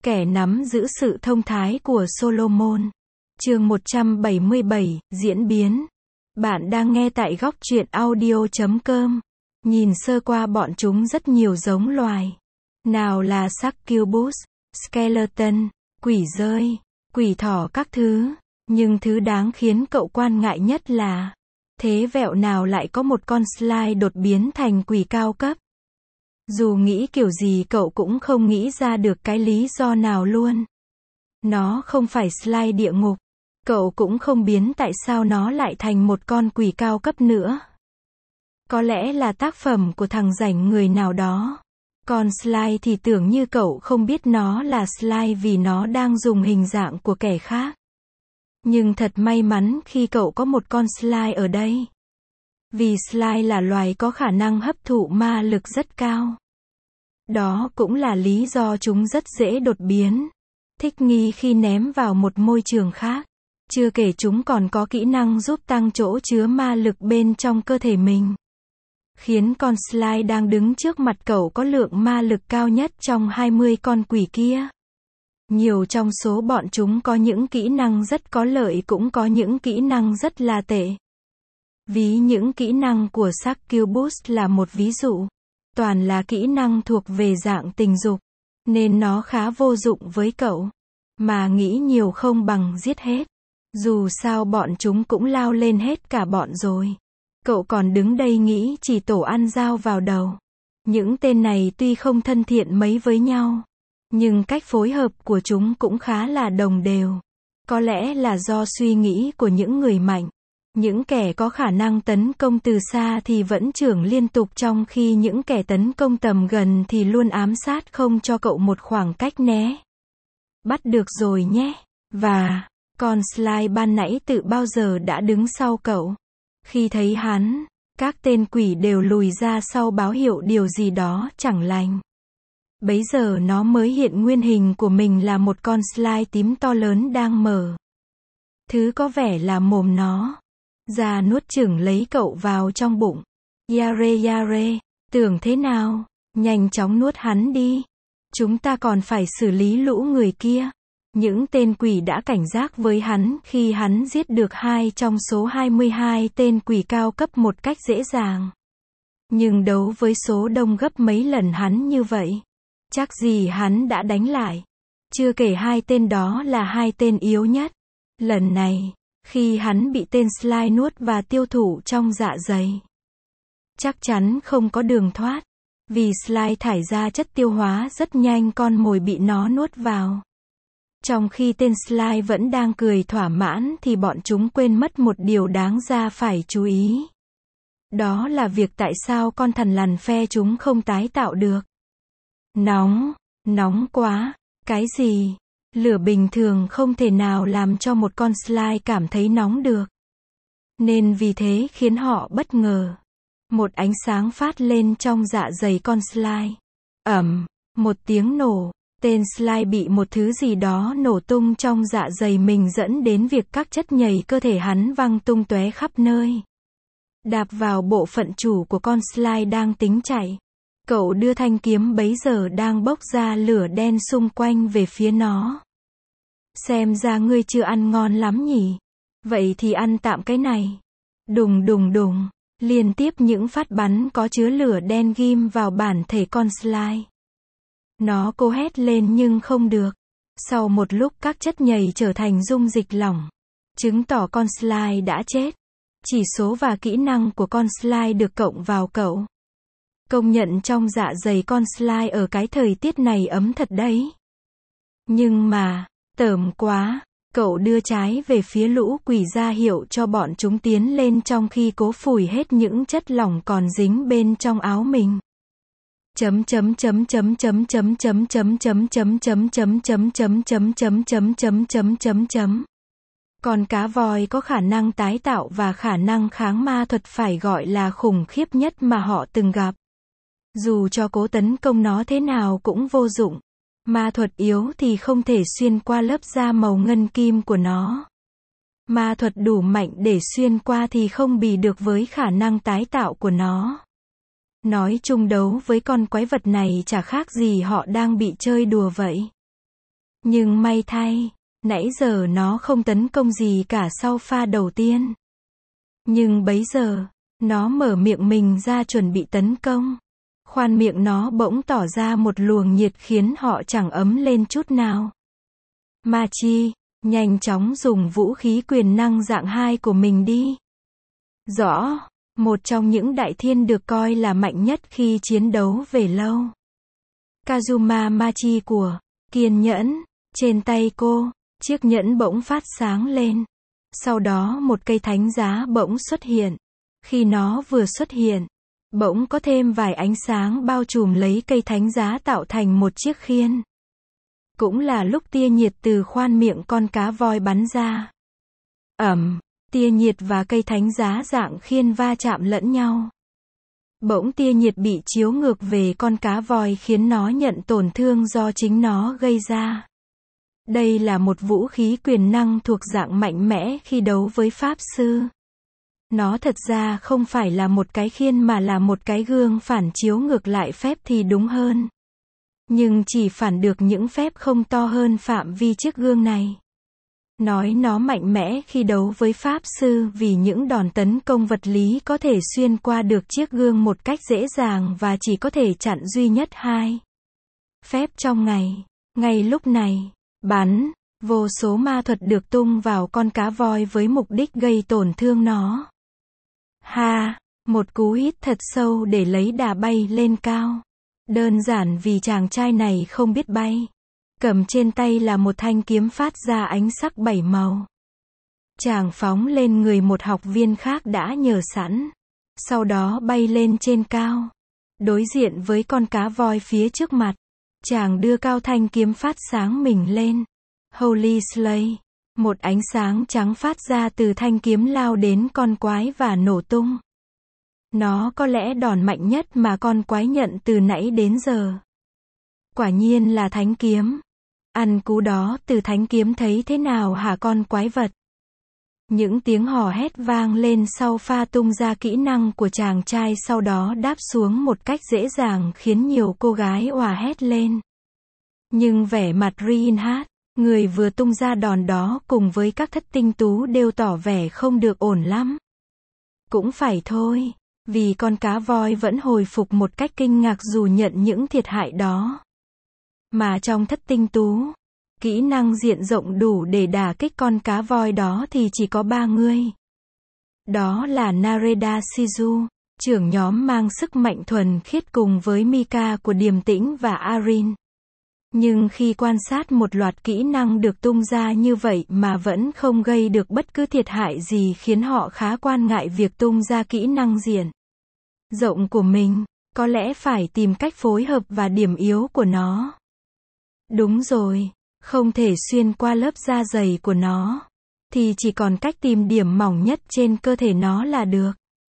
Kẻ nắm giữ sự thông thái của Solomon. Chương 177, diễn biến. Bạn đang nghe tại góc truyện audio.com. Nhìn sơ qua bọn chúng rất nhiều giống loài. Nào là succubus, skeleton, quỷ dơi, quỷ thỏ các thứ. Nhưng thứ đáng khiến cậu quan ngại nhất là thế vẹo nào lại có một con slime đột biến thành quỷ cao cấp. Dù nghĩ kiểu gì cậu cũng không nghĩ ra được cái lý do nào luôn. Nó không phải slime địa ngục. Cậu cũng không biến tại sao nó lại thành một con quỷ cao cấp nữa. Có lẽ là tác phẩm của thằng rảnh người nào đó. Còn slime thì tưởng như cậu không biết nó là slime vì nó đang dùng hình dạng của kẻ khác. Nhưng thật may mắn khi cậu có một con slime ở đây. Vì slime là loài có khả năng hấp thụ ma lực rất cao. Đó cũng là lý do chúng rất dễ đột biến, thích nghi khi ném vào một môi trường khác. Chưa kể chúng còn có kỹ năng giúp tăng chỗ chứa ma lực bên trong cơ thể mình. Khiến con slime đang đứng trước mặt cậu có lượng ma lực cao nhất trong 20 con quỷ kia. Nhiều trong số bọn chúng có những kỹ năng rất có lợi cũng có những kỹ năng rất là tệ. Ví những kỹ năng của Succubus là một ví dụ. Toàn là kỹ năng thuộc về dạng tình dục. Nên nó khá vô dụng với cậu. Mà nghĩ nhiều không bằng giết hết. Dù sao bọn chúng cũng lao lên hết cả bọn rồi. Cậu còn đứng đây nghĩ chỉ tổ ăn dao vào đầu. Những tên này tuy không thân thiện mấy với nhau. Nhưng cách phối hợp của chúng cũng khá là đồng đều. Có lẽ là do suy nghĩ của những người mạnh. Những kẻ có khả năng tấn công từ xa thì vẫn chưởng liên tục trong khi những kẻ tấn công tầm gần thì luôn ám sát không cho cậu một khoảng cách né. Bắt được rồi nhé. Và, con slime ban nãy tự bao giờ đã đứng sau cậu. Khi thấy hắn, các tên quỷ đều lùi ra sau báo hiệu điều gì đó chẳng lành. Bấy giờ nó mới hiện nguyên hình của mình là một con slime tím to lớn đang mở. Thứ có vẻ là mồm nó. Ra nuốt chửng lấy cậu vào trong bụng. Yare yare, tưởng thế nào? Nhanh chóng nuốt hắn đi. Chúng ta còn phải xử lý lũ người kia. Những tên quỷ đã cảnh giác với hắn khi hắn giết được 2 trong số 22 tên quỷ cao cấp một cách dễ dàng. Nhưng đấu với số đông gấp mấy lần hắn như vậy. Chắc gì hắn đã đánh lại. Chưa kể 2 tên đó là 2 tên yếu nhất. Lần này, khi hắn bị tên slime nuốt và tiêu thụ trong dạ dày. Chắc chắn không có đường thoát. Vì slime thải ra chất tiêu hóa rất nhanh con mồi bị nó nuốt vào. Trong khi tên slime vẫn đang cười thỏa mãn thì bọn chúng quên mất một điều đáng ra phải chú ý. Đó là việc tại sao con thằn lằn phe chúng không tái tạo được. Nóng quá. Cái gì? Lửa bình thường không thể nào làm cho một con slime cảm thấy nóng được. Nên vì thế khiến họ bất ngờ. Một ánh sáng phát lên trong dạ dày con slime. Một tiếng nổ. Tên slime bị một thứ gì đó nổ tung trong dạ dày mình dẫn đến việc các chất nhầy cơ thể hắn văng tung tóe khắp nơi. Đạp vào bộ phận chủ của con slime đang tính chạy. Cậu đưa thanh kiếm bấy giờ đang bốc ra lửa đen xung quanh về phía nó. Xem ra ngươi chưa ăn ngon lắm nhỉ. Vậy thì ăn tạm cái này. Đùng đùng đùng. Liên tiếp những phát bắn có chứa lửa đen ghim vào bản thể con slime. Nó cố hét lên nhưng không được. Sau một lúc các chất nhầy trở thành dung dịch lỏng. Chứng tỏ con slime đã chết. Chỉ số và kỹ năng của con slime được cộng vào cậu. Công nhận trong dạ dày con slime ở cái thời tiết này ấm thật đấy. Nhưng mà, tởm quá. Cậu đưa trái về phía lũ quỷ ra hiệu cho bọn chúng tiến lên trong khi cố phủi hết những chất lỏng còn dính bên trong áo mình. Còn cá voi có khả năng tái tạo và khả năng kháng ma thuật phải gọi là khủng khiếp nhất mà họ từng gặp. Dù cho cố tấn công nó thế nào cũng vô dụng. Ma thuật yếu thì không thể xuyên qua lớp da màu ngân kim của nó. Ma thuật đủ mạnh để xuyên qua thì không bì được với khả năng tái tạo của nó. Nói chung đấu với con quái vật này chả khác gì họ đang bị chơi đùa vậy. Nhưng may thay, nãy giờ nó không tấn công gì cả sau pha đầu tiên. Nhưng bấy giờ, nó mở miệng mình ra chuẩn bị tấn công. Khoan miệng nó bỗng tỏ ra một luồng nhiệt khiến họ chẳng ấm lên chút nào. Machi, nhanh chóng dùng vũ khí quyền năng dạng 2 của mình đi. Rõ, một trong những đại thiên được coi là mạnh nhất khi chiến đấu về lâu. Kazuma Machi của kiên nhẫn, trên tay cô, chiếc nhẫn bỗng phát sáng lên. Sau đó một cây thánh giá bỗng xuất hiện. Khi nó vừa xuất hiện, bỗng có thêm vài ánh sáng bao trùm lấy cây thánh giá tạo thành một chiếc khiên. Cũng là lúc tia nhiệt từ khoan miệng con cá voi bắn ra. Tia nhiệt và cây thánh giá dạng khiên va chạm lẫn nhau. Bỗng tia nhiệt bị chiếu ngược về con cá voi khiến nó nhận tổn thương do chính nó gây ra. Đây là một vũ khí quyền năng thuộc dạng mạnh mẽ khi đấu với pháp sư. Nó thật ra không phải là một cái khiên mà là một cái gương phản chiếu ngược lại phép thì đúng hơn. Nhưng chỉ phản được những phép không to hơn phạm vi chiếc gương này. Nói nó mạnh mẽ khi đấu với pháp sư vì những đòn tấn công vật lý có thể xuyên qua được chiếc gương một cách dễ dàng và chỉ có thể chặn duy nhất 2 phép trong ngày. Ngay lúc này, vô số ma thuật được tung vào con cá voi với mục đích gây tổn thương nó. Một cú hít thật sâu để lấy đà bay lên cao. Đơn giản vì chàng trai này không biết bay. Cầm trên tay là một thanh kiếm phát ra ánh sắc 7 màu. Chàng phóng lên người một học viên khác đã nhờ sẵn. Sau đó bay lên trên cao. Đối diện với con cá voi phía trước mặt. Chàng đưa cao thanh kiếm phát sáng mình lên. Holy Slay. Một ánh sáng trắng phát ra từ thanh kiếm lao đến con quái và nổ tung. Nó có lẽ đòn mạnh nhất mà con quái nhận từ nãy đến giờ. Quả nhiên là thánh kiếm. Ăn cú đó từ thánh kiếm thấy thế nào hả con quái vật? Những tiếng hò hét vang lên sau pha tung ra kỹ năng của chàng trai sau đó đáp xuống một cách dễ dàng khiến nhiều cô gái òa hét lên. Nhưng vẻ mặt Reinhardt, người vừa tung ra đòn đó cùng với các thất tinh tú đều tỏ vẻ không được ổn lắm. Cũng phải thôi, vì con cá voi vẫn hồi phục một cách kinh ngạc dù nhận những thiệt hại đó. Mà trong thất tinh tú, kỹ năng diện rộng đủ để đả kích con cá voi đó thì chỉ có 3 người. Đó là Nareda Shizu, trưởng nhóm mang sức mạnh thuần khiết cùng với Mika của điềm tĩnh và Arin. Nhưng khi quan sát một loạt kỹ năng được tung ra như vậy mà vẫn không gây được bất cứ thiệt hại gì khiến họ khá quan ngại việc tung ra kỹ năng diện rộng của mình, có lẽ phải tìm cách phối hợp và điểm yếu của nó. Đúng rồi, không thể xuyên qua lớp da dày của nó, thì chỉ còn cách tìm điểm mỏng nhất trên cơ thể nó là được.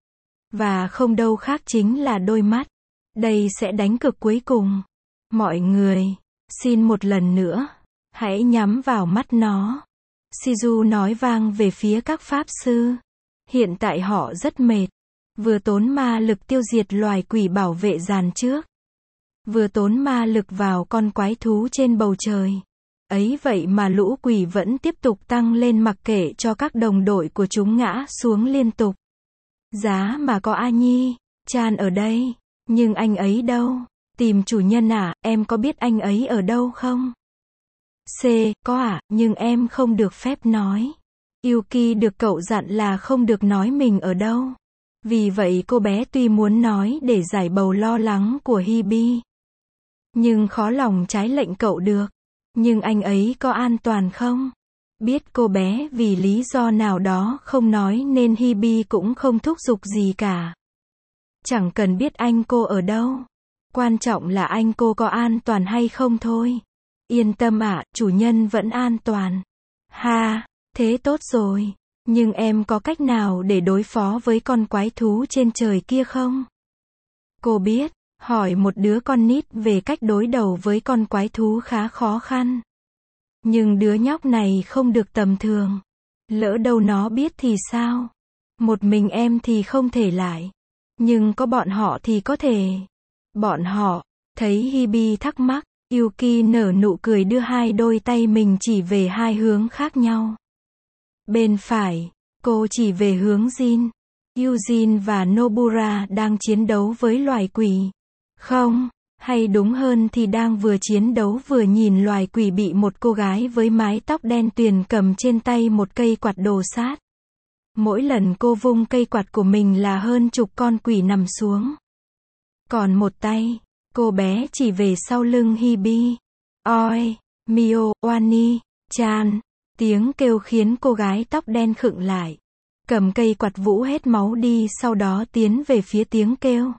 Và không đâu khác chính là đôi mắt. Đây sẽ đánh cược cuối cùng. Mọi người, xin một lần nữa, hãy nhắm vào mắt nó. Shizu nói vang về phía các pháp sư. Hiện tại họ rất mệt. Vừa tốn ma lực tiêu diệt loài quỷ bảo vệ giàn trước. Vừa tốn ma lực vào con quái thú trên bầu trời. Ấy vậy mà lũ quỷ vẫn tiếp tục tăng lên mặc kệ cho các đồng đội của chúng ngã xuống liên tục. Giá mà có A Nhi, Chan ở đây. Nhưng anh ấy đâu? Tìm chủ nhân à, em có biết anh ấy ở đâu không? C, có ạ, nhưng em không được phép nói. Yuki được cậu dặn là không được nói mình ở đâu. Vì vậy cô bé tuy muốn nói để giải bầu lo lắng của Hibi. Nhưng khó lòng trái lệnh cậu được. Nhưng anh ấy có an toàn không? Biết cô bé vì lý do nào đó không nói nên Hibi cũng không thúc giục gì cả. Chẳng cần biết anh cô ở đâu. Quan trọng là anh cô có an toàn hay không thôi. Yên tâm ạ, chủ nhân vẫn an toàn. Thế tốt rồi. Nhưng em có cách nào để đối phó với con quái thú trên trời kia không? Cô biết, hỏi một đứa con nít về cách đối đầu với con quái thú khá khó khăn. Nhưng đứa nhóc này không được tầm thường. Lỡ đâu nó biết thì sao? Một mình em thì không thể lại. Nhưng có bọn họ thì có thể. Bọn họ, thấy Hibi thắc mắc, Yuki nở nụ cười đưa hai đôi tay mình chỉ về hai hướng khác nhau. Bên phải, cô chỉ về hướng Jin. Eugene và Nobura đang chiến đấu với loài quỷ. Không, hay đúng hơn thì đang vừa chiến đấu vừa nhìn loài quỷ bị một cô gái với mái tóc đen tuyền cầm trên tay một cây quạt đồ sát. Mỗi lần cô vung cây quạt của mình là hơn chục con quỷ nằm xuống. Còn một tay, cô bé chỉ về sau lưng Hibi. Oi, Mio, Wani, Chan. Tiếng kêu khiến cô gái tóc đen khựng lại. Cầm cây quạt vũ hết máu đi, sau đó tiến về phía tiếng kêu.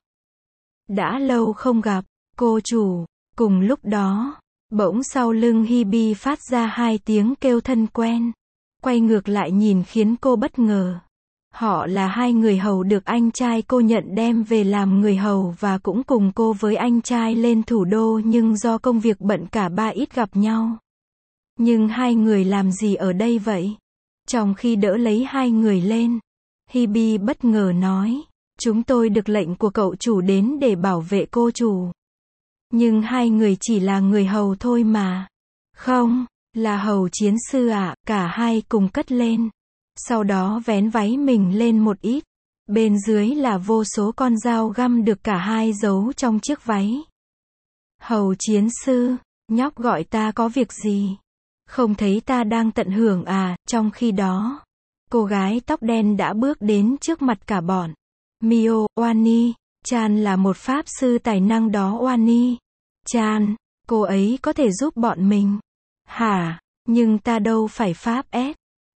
Đã lâu không gặp, cô chủ. Cùng lúc đó, bỗng sau lưng Hibi phát ra hai tiếng kêu thân quen. Quay ngược lại nhìn khiến cô bất ngờ. Họ là hai người hầu được anh trai cô nhận đem về làm người hầu và cũng cùng cô với anh trai lên thủ đô, nhưng do công việc bận cả ba ít gặp nhau. Nhưng hai người làm gì ở đây vậy? Trong khi đỡ lấy hai người lên, Hibi bất ngờ nói, chúng tôi được lệnh của cậu chủ đến để bảo vệ cô chủ. Nhưng hai người chỉ là người hầu thôi mà. Không, là hầu chiến sư ạ. Cả hai cùng cất lên. Sau đó vén váy mình lên một ít. Bên dưới là vô số con dao găm được cả hai giấu trong chiếc váy. Hầu chiến sư, nhóc gọi ta có việc gì? Không thấy ta đang tận hưởng à? Trong khi đó, cô gái tóc đen đã bước đến trước mặt cả bọn. Mio, Wani, Chan là một pháp sư tài năng đó. Wani, Chan, cô ấy có thể giúp bọn mình. Hả? Nhưng ta đâu phải pháp S.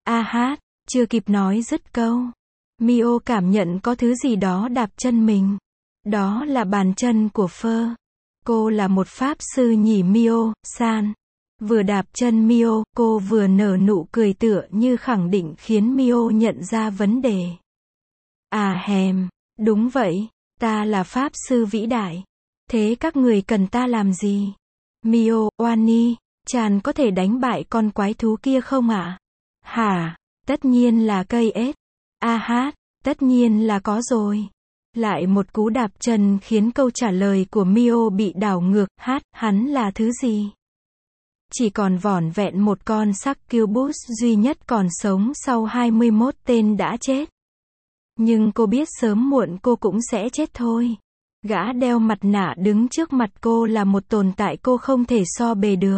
Chưa kịp nói dứt câu, Mio cảm nhận có thứ gì đó đạp chân mình. Đó là bàn chân của Phơ. Cô là một pháp sư nhỉ Mio-san? Vừa đạp chân Mio, cô vừa nở nụ cười tựa như khẳng định khiến Mio nhận ra vấn đề. Đúng vậy, ta là pháp sư vĩ đại. Thế các người cần ta làm gì? Mio, Wani, Chan có thể đánh bại con quái thú kia không ạ? Hả? Tất nhiên là cây ếch. Tất nhiên là có rồi. Lại một cú đạp chân khiến câu trả lời của Mio bị đảo ngược. Hắn là thứ gì? Chỉ còn vỏn vẹn một con succubus duy nhất còn sống sau 21 tên đã chết. Nhưng cô biết sớm muộn cô cũng sẽ chết thôi. Gã đeo mặt nạ đứng trước mặt cô là một tồn tại cô không thể so bề được.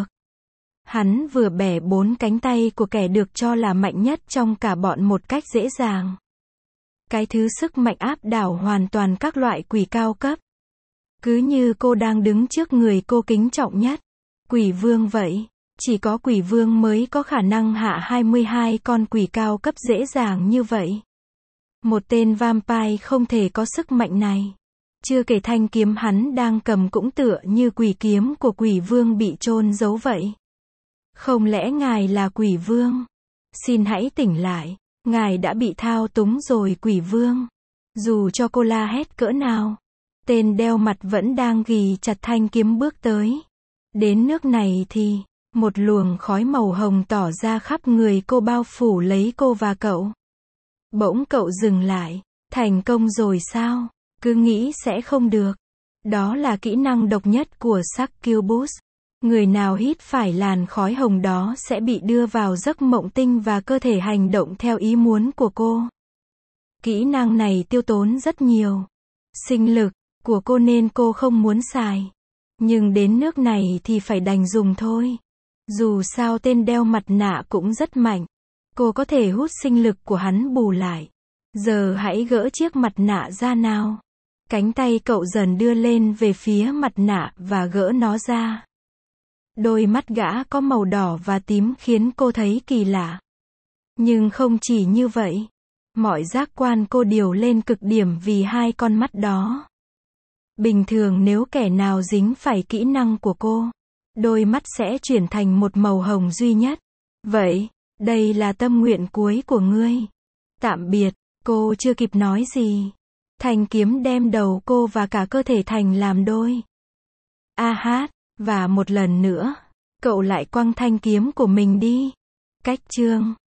Hắn vừa bẻ 4 cánh tay của kẻ được cho là mạnh nhất trong cả bọn một cách dễ dàng. Cái thứ sức mạnh áp đảo hoàn toàn các loại quỷ cao cấp. Cứ như cô đang đứng trước người cô kính trọng nhất. Quỷ vương vậy. Chỉ có quỷ vương mới có khả năng hạ 22 con quỷ cao cấp dễ dàng như vậy. Một tên vampire không thể có sức mạnh này. Chưa kể thanh kiếm hắn đang cầm cũng tựa như quỷ kiếm của quỷ vương bị chôn giấu vậy. Không lẽ ngài là quỷ vương? Xin hãy tỉnh lại. Ngài đã bị thao túng rồi quỷ vương. Dù cho cô la hét cỡ nào, tên đeo mặt vẫn đang ghì chặt thanh kiếm bước tới. Đến nước này thì, một luồng khói màu hồng tỏ ra khắp người cô bao phủ lấy cô và cậu. Bỗng cậu dừng lại. Thành công rồi sao? Cứ nghĩ sẽ không được. Đó là kỹ năng độc nhất của succubus. Người nào hít phải làn khói hồng đó sẽ bị đưa vào giấc mộng tinh và cơ thể hành động theo ý muốn của cô. Kỹ năng này tiêu tốn rất nhiều sinh lực của cô nên cô không muốn xài. Nhưng đến nước này thì phải đành dùng thôi. Dù sao tên đeo mặt nạ cũng rất mạnh. Cô có thể hút sinh lực của hắn bù lại. Giờ hãy gỡ chiếc mặt nạ ra nào. Cánh tay cậu dần đưa lên về phía mặt nạ và gỡ nó ra. Đôi mắt gã có màu đỏ và tím khiến cô thấy kỳ lạ. Nhưng không chỉ như vậy. Mọi giác quan cô điều lên cực điểm vì hai con mắt đó. Bình thường nếu kẻ nào dính phải kỹ năng của cô, đôi mắt sẽ chuyển thành một màu hồng duy nhất. Vậy, đây là tâm nguyện cuối của ngươi. Tạm biệt, cô chưa kịp nói gì. Thanh kiếm đem đầu cô và cả cơ thể thành làm đôi. Và một lần nữa, cậu lại quăng thanh kiếm của mình đi. Cách chương